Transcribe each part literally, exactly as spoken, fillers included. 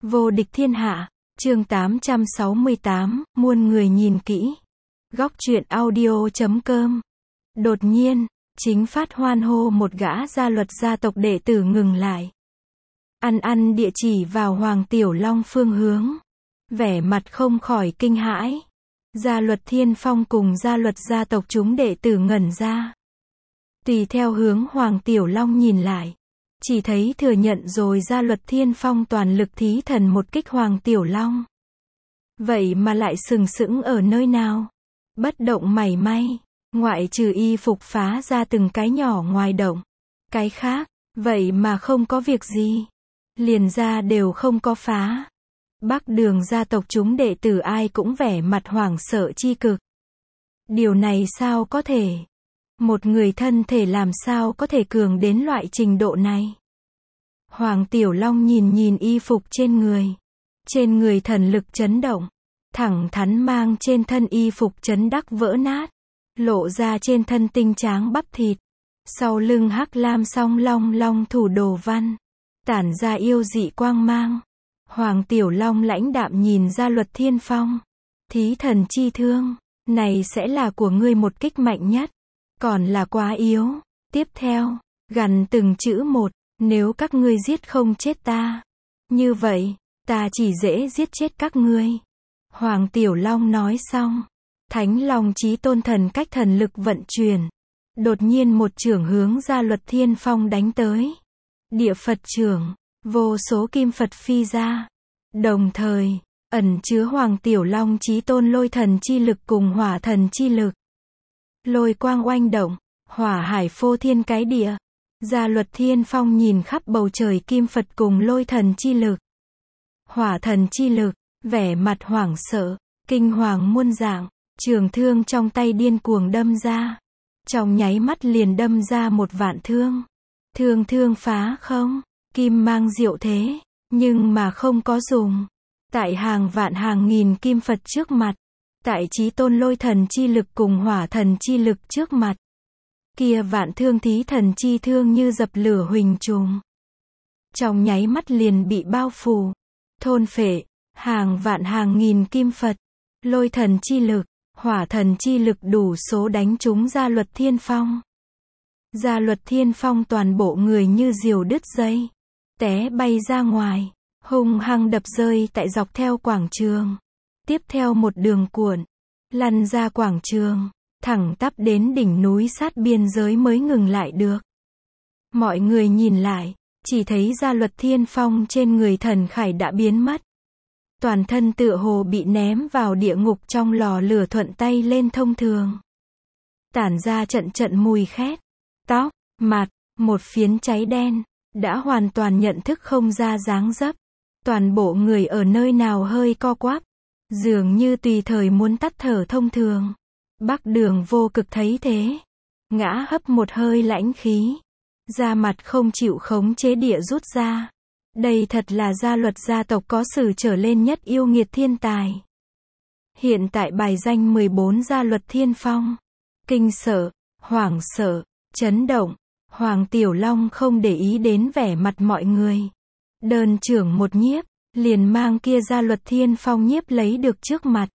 Vô địch thiên hạ, chương tám trăm sáu mươi tám, muôn người nhìn kỹ. Góc truyện audio.com. Đột nhiên, chính phát hoan hô một gã gia luật gia tộc đệ tử ngừng lại. Ăn ăn địa chỉ vào Hoàng Tiểu Long phương hướng. Vẻ mặt không khỏi kinh hãi. Gia luật Thiên Phong cùng gia luật gia tộc chúng đệ tử ngẩn ra. Tùy theo hướng Hoàng Tiểu Long nhìn lại. Chỉ thấy thừa nhận rồi gia luật Thiên Phong toàn lực thí thần một kích Hoàng Tiểu Long. Vậy mà lại sừng sững ở nơi nào? Bất động mảy may, ngoại trừ y phục phá ra từng cái nhỏ ngoài động. Cái khác, vậy mà không có việc gì. Liền ra đều không có phá. Bắc Đường gia tộc chúng đệ tử ai cũng vẻ mặt hoảng sợ chi cực. Điều này sao có thể? Một người thân thể làm sao có thể cường đến loại trình độ này? Hoàng Tiểu Long nhìn nhìn y phục trên người. Trên người thần lực chấn động. Thẳng thắn mang trên thân y phục chấn đắc vỡ nát. Lộ ra trên thân tinh tráng bắp thịt. Sau lưng hắc lam song long long thủ đồ văn. Tản ra yêu dị quang mang. Hoàng Tiểu Long lãnh đạm nhìn gia luật Thiên Phong. Thí thần chi thương. Này sẽ là của ngươi một kích mạnh nhất. Còn là quá yếu. Tiếp theo, gằn từng chữ một. Nếu các ngươi giết không chết ta. Như vậy, ta chỉ dễ giết chết các ngươi. Hoàng Tiểu Long nói xong. Thánh Long Chí Tôn thần cách thần lực vận chuyển. Đột nhiên một chưởng hướng gia luật Thiên Phong đánh tới. Địa Phật chưởng. Vô số kim Phật phi ra. Đồng thời, ẩn chứa Hoàng Tiểu Long Chí Tôn lôi thần chi lực cùng hỏa thần chi lực. Lôi quang oanh động. Hỏa hải phô thiên cái địa. Gia luật Thiên Phong nhìn khắp bầu trời kim Phật cùng lôi thần chi lực. Hỏa thần chi lực, vẻ mặt hoảng sợ, kinh hoàng muôn dạng, trường thương trong tay điên cuồng đâm ra. Trong nháy mắt liền đâm ra một vạn thương. Thương thương phá không, kim mang diệu thế, nhưng mà không có dùng. Tại hàng vạn hàng nghìn kim Phật trước mặt, tại Chí Tôn lôi thần chi lực cùng hỏa thần chi lực trước mặt. Kia vạn thương thí thần chi thương như dập lửa huỳnh trùng. Trong nháy mắt liền bị bao phủ, thôn phệ, hàng vạn hàng nghìn kim Phật, lôi thần chi lực, hỏa thần chi lực đủ số đánh trúng gia luật Thiên Phong. Gia luật Thiên Phong toàn bộ người như diều đứt dây, té bay ra ngoài, hung hăng đập rơi tại dọc theo quảng trường. Tiếp theo một đường cuộn, lăn ra quảng trường. Thẳng tắp đến đỉnh núi sát biên giới mới ngừng lại được. Mọi người nhìn lại, chỉ thấy gia luật Thiên Phong trên người thần khải đã biến mất. Toàn thân tựa hồ bị ném vào địa ngục trong lò lửa thuận tay lên thông thường. Tản ra trận trận mùi khét. Tóc, mặt, một phiến cháy đen, đã hoàn toàn nhận thức không ra dáng dấp. Toàn bộ người ở nơi nào hơi co quắp, dường như tùy thời muốn tắt thở thông thường. Bắc Đường vô cực thấy thế, ngã hấp một hơi lãnh khí, da mặt không chịu khống chế địa rút ra. Đây thật là gia luật gia tộc có sử trở lên nhất yêu nghiệt thiên tài. Hiện tại bài danh mười bốn gia luật Thiên Phong. Kinh sợ, hoảng sợ, chấn động. Hoàng Tiểu Long không để ý đến vẻ mặt mọi người. Đơn trưởng một nhiếp, liền mang kia gia luật Thiên Phong nhiếp lấy được trước mặt.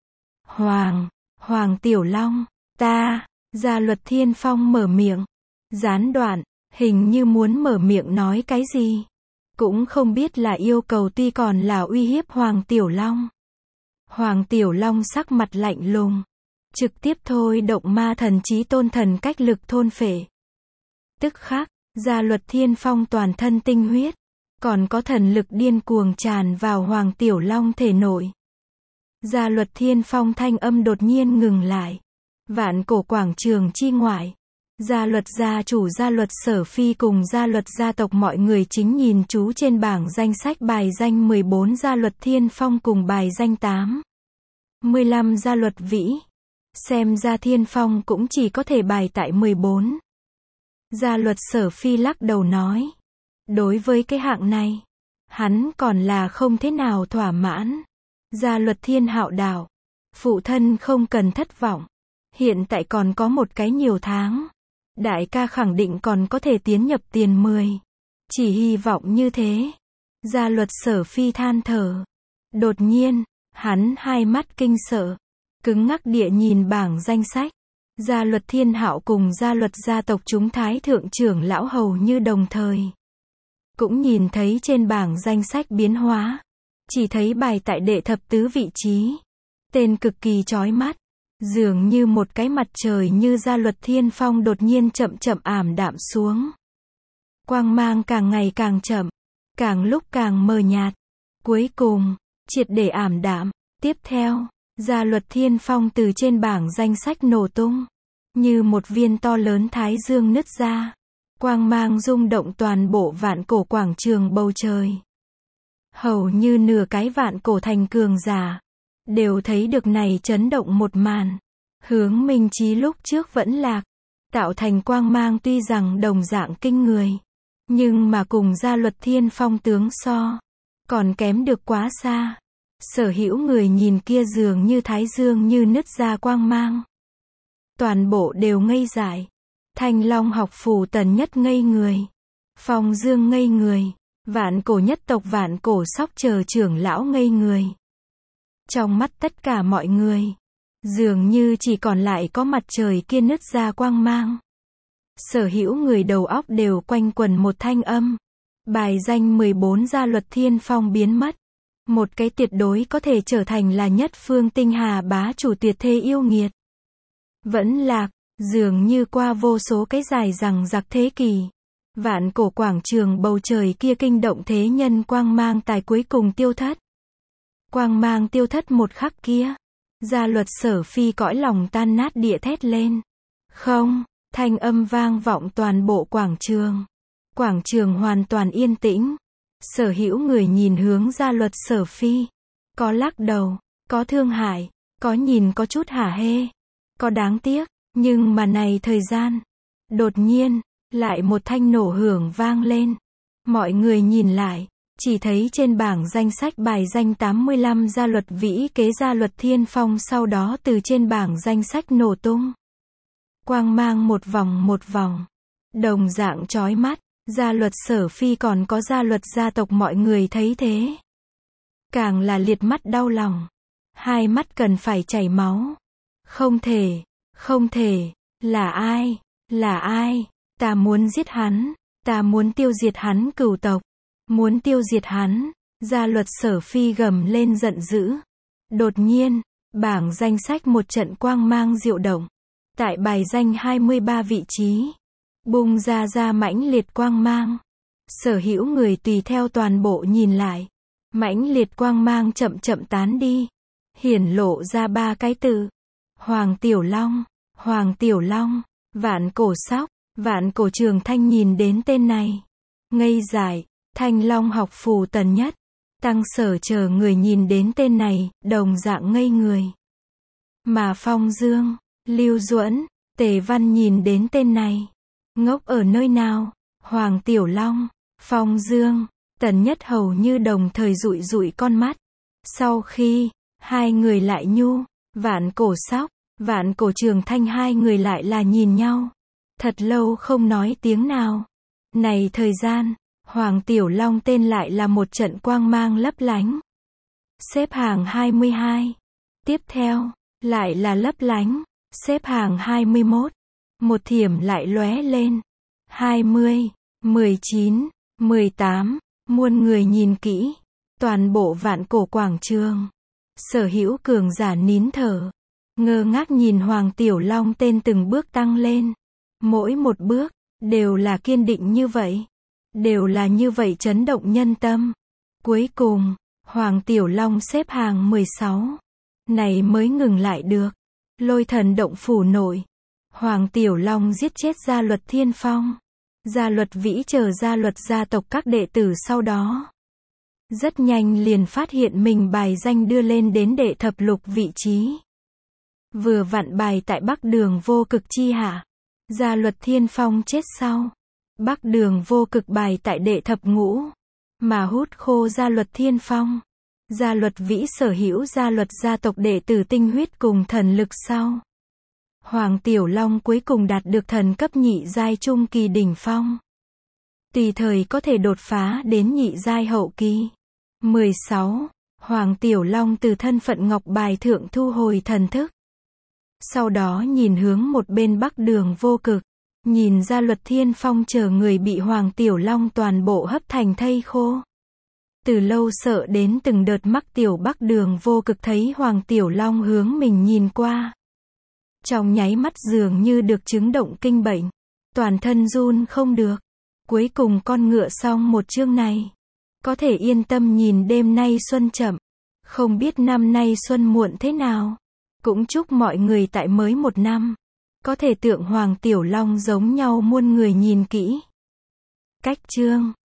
Hoàng, Hoàng Tiểu Long, ta, gia luật Thiên Phong mở miệng. Gián đoạn, hình như muốn mở miệng nói cái gì. Cũng không biết là yêu cầu tuy còn là uy hiếp Hoàng Tiểu Long. Hoàng Tiểu Long sắc mặt lạnh lùng. Trực tiếp thôi động ma thần Chí Tôn thần cách lực thôn phệ. Tức khắc, gia luật Thiên Phong toàn thân tinh huyết. Còn có thần lực điên cuồng tràn vào Hoàng Tiểu Long thể nội. Gia luật Thiên Phong thanh âm đột nhiên ngừng lại. Vạn cổ quảng trường chi ngoại. Gia luật gia chủ gia luật Sở Phi cùng gia luật gia tộc mọi người chính nhìn chú trên bảng danh sách bài danh mười bốn gia luật Thiên Phong cùng bài danh tám mươi lăm gia luật Vĩ. Xem ra Thiên Phong cũng chỉ có thể bài tại mười bốn. Gia luật Sở Phi lắc đầu nói. Đối với cái hạng này, hắn còn là không thế nào thỏa mãn. Gia luật Thiên Hạo Đạo. Phụ thân không cần thất vọng. Hiện tại còn có một cái nhiều tháng. Đại ca khẳng định còn có thể tiến nhập tiền mười. Chỉ hy vọng như thế. Gia luật Sở Phi than thở. Đột nhiên, hắn hai mắt kinh sợ, cứng ngắc địa nhìn bảng danh sách. Gia luật Thiên Hạo cùng gia luật gia tộc chúng thái thượng trưởng lão hầu như đồng thời. Cũng nhìn thấy trên bảng danh sách biến hóa. Chỉ thấy bài tại đệ thập tứ vị trí. Tên cực kỳ chói mắt. Dường như một cái mặt trời như gia luật Thiên Phong đột nhiên chậm chậm ảm đạm xuống. Quang mang càng ngày càng chậm. Càng lúc càng mờ nhạt. Cuối cùng, triệt để ảm đạm. Tiếp theo, gia luật Thiên Phong từ trên bảng danh sách nổ tung. Như một viên to lớn thái dương nứt ra. Quang mang rung động toàn bộ vạn cổ quảng trường bầu trời. Hầu như nửa cái vạn cổ thành cường giả. Đều thấy được này chấn động một màn. Hướng Minh Chí lúc trước vẫn lạc. Tạo thành quang mang tuy rằng đồng dạng kinh người. Nhưng mà cùng gia luật Thiên Phong tướng so. Còn kém được quá xa. Sở hữu người nhìn kia dường như thái dương như nứt ra quang mang. Toàn bộ đều ngây dại. Thanh Long học phủ Tần Nhất ngây người. Phong Dương ngây người. Vạn cổ nhất tộc vạn cổ sóc chờ trưởng lão ngây người. Trong mắt tất cả mọi người, dường như chỉ còn lại có mặt trời kia nứt ra quang mang. Sở hữu người đầu óc đều quanh quẩn một thanh âm. Bài danh mười bốn gia luật Thiên Phong biến mất. Một cái tuyệt đối có thể trở thành là nhất phương tinh hà bá chủ tuyệt thế yêu nghiệt. Vẫn lạc, dường như qua vô số cái dài rằng giặc thế kỷ. Vạn cổ quảng trường bầu trời kia kinh động thế nhân quang mang tài cuối cùng tiêu thất. Quang mang tiêu thất một khắc kia. Gia luật Sở Phi cõi lòng tan nát địa thét lên. Không, thanh âm vang vọng toàn bộ quảng trường. Quảng trường hoàn toàn yên tĩnh. Sở hữu người nhìn hướng gia luật Sở Phi. Có lắc đầu, có thương hại, có nhìn có chút hả hê, có đáng tiếc, nhưng mà này thời gian. Đột nhiên, lại một thanh nổ hưởng vang lên. Mọi người nhìn lại, chỉ thấy trên bảng danh sách bài danh tám mươi lăm gia luật vĩ kế gia luật Thiên Phong sau đó từ trên bảng danh sách nổ tung. Quang mang một vòng một vòng. Đồng dạng chói mắt, gia luật Sở Phi còn có gia luật gia tộc mọi người thấy thế. Càng là liệt mắt đau lòng. Hai mắt cần phải chảy máu. Không thể, không thể, là ai, là ai, ta muốn giết hắn, ta muốn tiêu diệt hắn cửu tộc. Muốn tiêu diệt hắn, gia luật Sở Phi gầm lên giận dữ. Đột nhiên, bảng danh sách một trận quang mang diệu động. Tại bài danh hai mươi ba vị trí, bung ra ra mãnh liệt quang mang. Sở hữu người tùy theo toàn bộ nhìn lại. Mãnh liệt quang mang chậm chậm tán đi. Hiển lộ ra ba cái từ. Hoàng Tiểu Long, Hoàng Tiểu Long, Vạn Cổ Sóc, Vạn Cổ Trường Thanh nhìn đến tên này. Ngây dại. Thanh Long học phủ Tần Nhất, Tăng Sở chờ người nhìn đến tên này, đồng dạng ngây người. Mà Phong Dương, Lưu Duẫn, Tề Văn nhìn đến tên này. Ngốc ở nơi nào? Hoàng Tiểu Long, Phong Dương, Tần Nhất hầu như đồng thời dụi dụi con mắt. Sau khi, hai người lại nhu, Vạn Cổ Sóc, Vạn Cổ Trường Thanh hai người lại là nhìn nhau. Thật lâu không nói tiếng nào. Này thời gian. Hoàng Tiểu Long tên lại là một trận quang mang lấp lánh. Xếp hàng hai mươi hai. Tiếp theo, lại là lấp lánh. Xếp hàng hai mươi mốt. Một thiểm lại lóe lên. hai mươi, mười chín, mười tám. Muôn người nhìn kỹ. Toàn bộ vạn cổ quảng trường. Sở hữu cường giả nín thở. Ngơ ngác nhìn Hoàng Tiểu Long tên từng bước tăng lên. Mỗi một bước, đều là kiên định như vậy. Đều là như vậy chấn động nhân tâm. Cuối cùng, Hoàng Tiểu Long xếp hàng mười sáu. Này mới ngừng lại được. Lôi thần động phủ nội. Hoàng Tiểu Long giết chết gia luật Thiên Phong. Gia luật vĩ chờ gia luật gia tộc các đệ tử sau đó. Rất nhanh liền phát hiện mình bài danh đưa lên đến đệ thập lục vị trí. Vừa vặn bài tại Bắc Đường vô cực chi hạ. Gia luật Thiên Phong chết sau. Bắc Đường vô cực bài tại đệ thập ngũ. Mà hút khô gia luật Thiên Phong. Gia luật vĩ sở hữu gia luật gia tộc đệ tử tinh huyết cùng thần lực sau. Hoàng Tiểu Long cuối cùng đạt được thần cấp nhị giai trung kỳ đỉnh phong. tùy thời có thể đột phá đến nhị giai hậu kỳ. mười sáu. Hoàng Tiểu Long từ thân phận ngọc bài thượng thu hồi thần thức. Sau đó nhìn hướng một bên Bắc Đường Vô Cực, nhìn ra Luật Thiên Phong chờ người bị Hoàng Tiểu Long toàn bộ hấp thành thây khô. Từ lâu sợ đến từng đợt mắc tiểu Bắc Đường Vô Cực thấy Hoàng Tiểu Long hướng mình nhìn qua. Trong nháy mắt dường như được chứng động kinh bệnh, toàn thân run không được. Cuối cùng con ngựa xong một chương này, có thể yên tâm nhìn đêm nay xuân chậm, không biết năm nay xuân muộn thế nào. Cũng chúc mọi người tại mới một năm, có thể tượng Hoàng Tiểu Long giống nhau muôn người nhìn kỹ. Cách chương